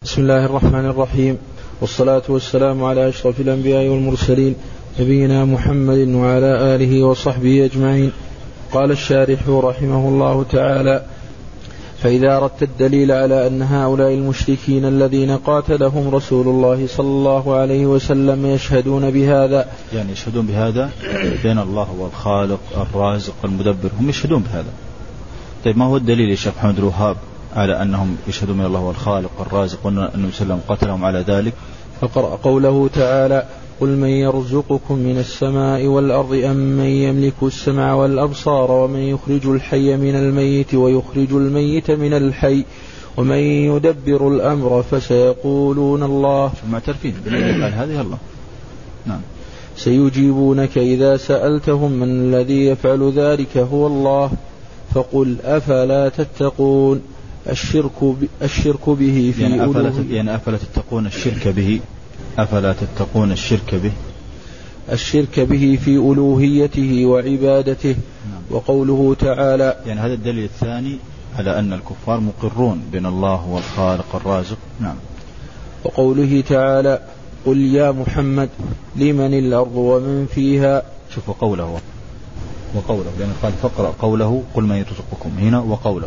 بسم الله الرحمن الرحيم، والصلاة والسلام على أشرف الأنبياء والمرسلين نبينا محمد وعلى آله وصحبه أجمعين. قال الشارح رحمه الله تعالى: فإذا أردت الدليل على أن هؤلاء المشركين الذين قاتلهم رسول الله صلى الله عليه وسلم يشهدون بهذا، يعني يشهدون بهذا بأن الله هو الخالق الرازق المدبر، هم يشهدون بهذا. طيب ما هو الدليل يا شيخ محمد الوهاب على أنهم يشهدون بأن الله هو الخالق الرازق وأن النبي صلى الله عليه وسلم قتلهم على ذلك؟ فقرأ قوله تعالى: قل من يرزقكم من السماء والأرض أم من يملك السمع والأبصار ومن يخرج الحي من الميت ويخرج الميت من الحي ومن يدبر الأمر فسيقولون الله. معترفين قال هذه الله. نعم. سيجيبونك إذا سألتهم من الذي يفعل ذلك هو الله فقل أفلا تتقون. الشرك به في يعني أفلا تتقون الشرك به، أفلا تتقون الشرك به، الشرك به في ألوهيته وعبادته. نعم. وقوله تعالى، يعني هذا الدليل الثاني على أن الكفار مقرون بأن الله هو الخالق الرازق. نعم. وقوله تعالى: قل يا محمد لمن الأرض ومن فيها. شوفوا قوله لأن قال فقرأ قوله قل من يرزقكم هنا وقوله.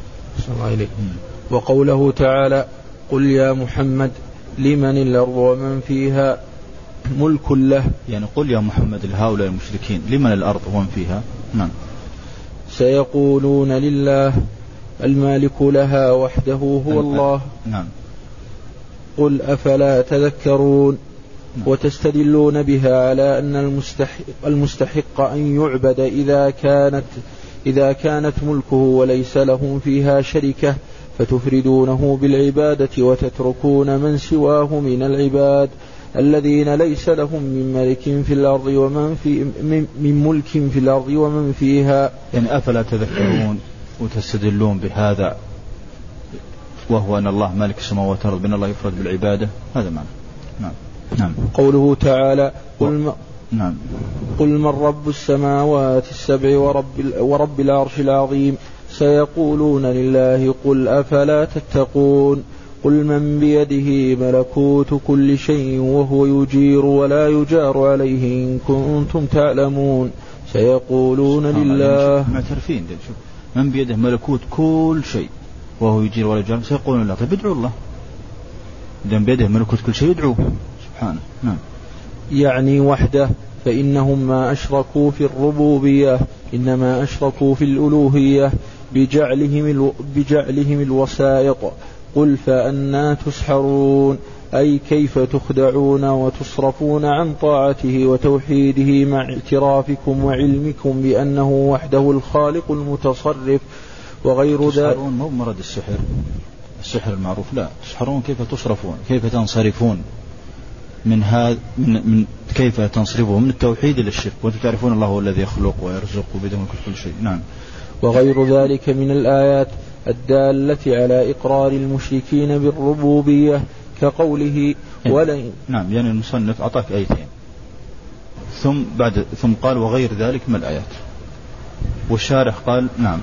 وقوله تعالى: قل يا محمد لمن الأرض ومن فيها ملك له. يعني قل يا محمد لهؤلاء المشركين لمن الأرض ومن فيها. نعم. سيقولون لله المالك لها وحده هو الله. نعم. قل أفلا تذكرون. نعم. وتستدلون بها على أن المستحق أن يعبد إذا كانت ملكه وليس لهم فيها شركة، فتفردونه بالعبادة وتتركون من سواه من العباد الذين ليس لهم من ملك في الأرض من ملك في الأرض ومن فيها. يعني أفلا تذكرون وتستدلون بهذا وهو أن الله مالك السماوات والأرض بأن الله يفرد بالعبادة، هذا معنى. نعم. نعم. قوله تعالى: نعم. قل من رب السماوات السبع ورب العرش العظيم سيقولون لله قل أفلا تتقون. قل من بيده ملكوت كل شيء وهو يجير ولا يجار عليه إن كنتم تعلمون سيقولون لله. معترفين من بيده ملكوت كل شيء وهو يجير ولا يجار سيقولون لله. طيب ادعوا الله، إذا بيده ملكوت كل شيء ادعوه سبحانه. نعم. يعني وحده، فإنهم ما أشركوا في الربوبية إنما أشركوا في الألوهية بجعلهم الوسائط. قل فأنى تسحرون، أي كيف تخدعون وتصرفون عن طاعته وتوحيده مع اعترافكم وعلمكم بأنه وحده الخالق المتصرف وغير ذلك. تسحرون مو مرض السحر المعروف، لا، تسحرون كيف تصرفون، كيف تنصرفون من هذا من كيف تنصرفه من التوحيد إلى الشرك، وأنتم تعرفون الله هو الذي يخلق ويرزق وبيده كل شيء. نعم. وغير ذلك من الآيات الدالة على إقرار المشركين بالربوبية كقوله ولئن. نعم. يعني المصنف أعطاك آيتين ثم قال وغير ذلك من الآيات، والشارح قال نعم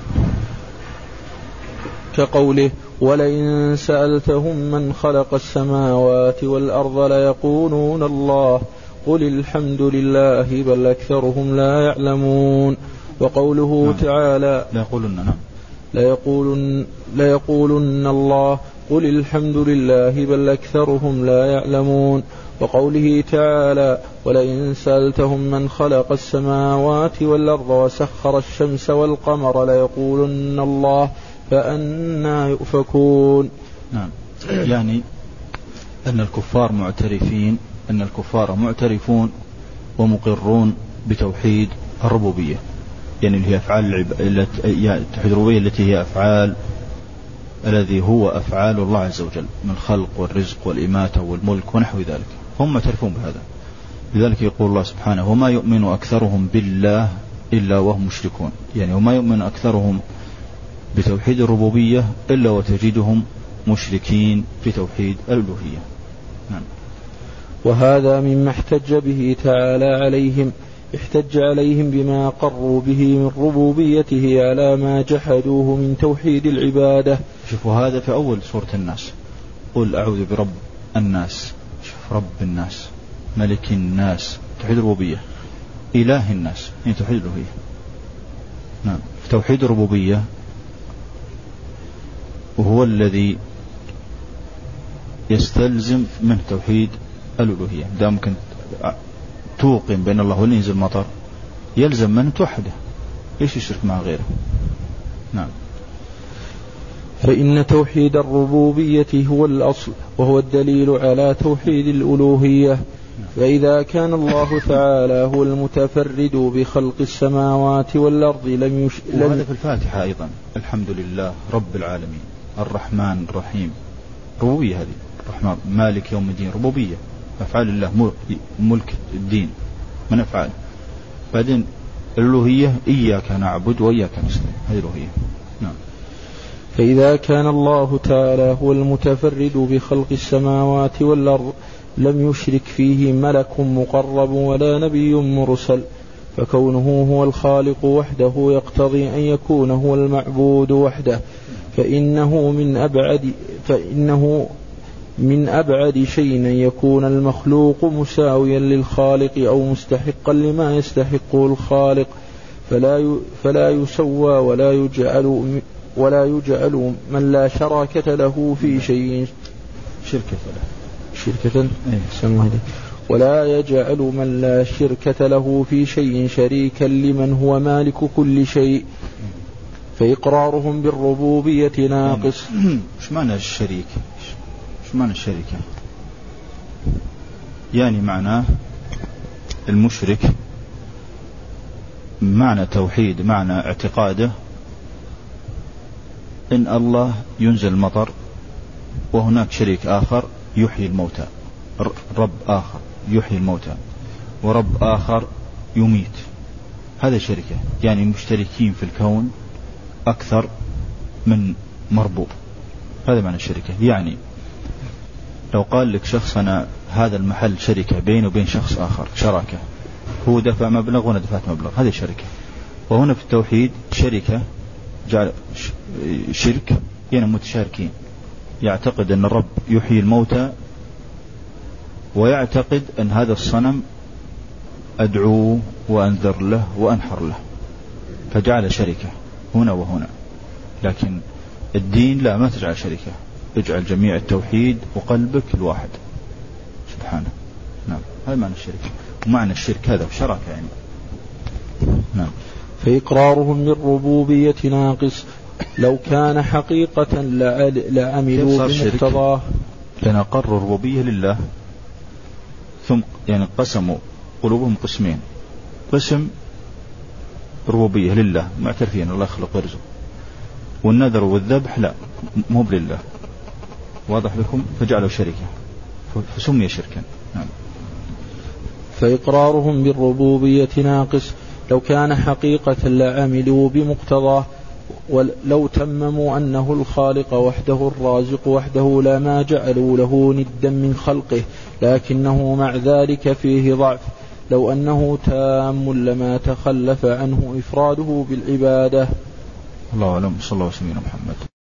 كقوله ولئن سألتهم من خلق السماوات والأرض ليقولون الله قل الحمد لله بل أكثرهم لا يعلمون. وقوله نعم. تعالى ليقولن الله قل الحمد لله بل أكثرهم لا يعلمون. وقوله تعالى ولئن سألتهم من خلق السماوات والأرض وسخر الشمس والقمر ليقولن الله فأنى يؤفكون. نعم. يعني أن الكفار معترفون ومقرون بتوحيد الربوبية، يعني هي أفعال توحيد الربوبية التي هي أفعال الذي هو أفعال الله عز وجل من الخلق والرزق والإماتة والملك ونحو ذلك، هم معترفون بهذا. لذلك يقول الله سبحانه وما يؤمن أكثرهم بالله إلا وهم مشركون، يعني وما يؤمن أكثرهم بتوحيد الربوبية إلا وتجدهم مشركين في توحيد الألوهية. نعم. وهذا مما احتج به تعالى عليهم، احتج عليهم بما قروا به من ربوبيته على ما جحدوه من توحيد العبادة. شوفوا هذا في أول سورة الناس، قل أعوذ برب الناس، شوف رب الناس، ملك الناس، توحيد الربوبية. إله الناس يعني توحيد الألوهية. نعم. توحيد الربوبية وهو الذي يستلزم من توحيد الألوهية. دام كنت توقن بأن الله هو اللي ينزل المطر يلزم من توحده، إيش يشرك مع غيره. نعم. فإن توحيد الربوبية هو الأصل وهو الدليل على توحيد الألوهية. فإذا كان الله تعالى هو المتفرد بخلق السماوات والأرض وهذا في الفاتحة أيضا، الحمد لله رب العالمين الرحمن الرحيم، ربوبية هذه. الرحمن مالك يوم الدين ربوبية، أفعال الله، ملك الدين من أفعال. بعدين الألوهية إياك نعبد وإياك نستعين، هذه الألوهية. نعم. فإذا كان الله تعالى هو المتفرد بخلق السماوات والأرض لم يشرك فيه ملك مقرب ولا نبي مرسل، فكونه هو الخالق وحده يقتضي أن يكون هو المعبود وحده، فإنه من أبعد شيء أن يكون المخلوق مساويا للخالق أو مستحقا لما يستحقه الخالق، فلا يسوى ولا يجعل من لا شراكة له في شيء ولا يجعل من لا شركة له في شيء شريكا لمن هو مالك كل شيء. فإقرارهم بالربوبية ناقص. ايش معنى الشريك؟ ايش معنى الشركة؟ يعني معناه المشرك، معنى توحيد، معنى اعتقاده إن الله ينزل المطر وهناك شريك آخر يحيي الموتى، رب آخر يحيي الموتى ورب آخر يميت. هذا شركة، يعني مشتركين في الكون أكثر من مربوط. هذا معنى الشركة. يعني لو قال لك شخص أنا هذا المحل شركة بينه وبين شخص آخر، شراكة، هو دفع مبلغ وأنا دفعت مبلغ، هذه شركة. وهنا في التوحيد شركة، جعل شرك يعني متشاركين، يعتقد أن الرب يحيي الموتى ويعتقد أن هذا الصنم أدعوه وأنذر له وأنحر له، فجعل شركة هنا وهنا. لكن الدين لا، ما تجعل شركة، اجعل جميع التوحيد وقلبك الواحد سبحانه. نعم. هذا معنى الشركة. ومعنى الشرك هذا شراكة يعني. نعم. فإقرارهم بالربوبية ناقص. لو كان حقيقة لعملوا بمقتضاه. لأن قرروا الربوبية لله، ثم يعني قسموا قلوبهم قسمين، قسم ربوبية لله معترفين الله يخلق ويرزق، والنذر والذبح لا، مو لله. واضح لكم؟ فجعلوا شركة فسمي شركا. نعم. فإقرارهم بالربوبية ناقص. لو كان حقيقة لعملوا بمقتضاه، ولو تمموا أنه الخالق وحده الرازق وحده لما جعلوا له ندا من خلقه، لكنه مع ذلك فيه ضعف. لو أنه تام لما تخلف عنه إفراده بالعبادة. الله أعلم. صلى الله عليه وسلم محمد.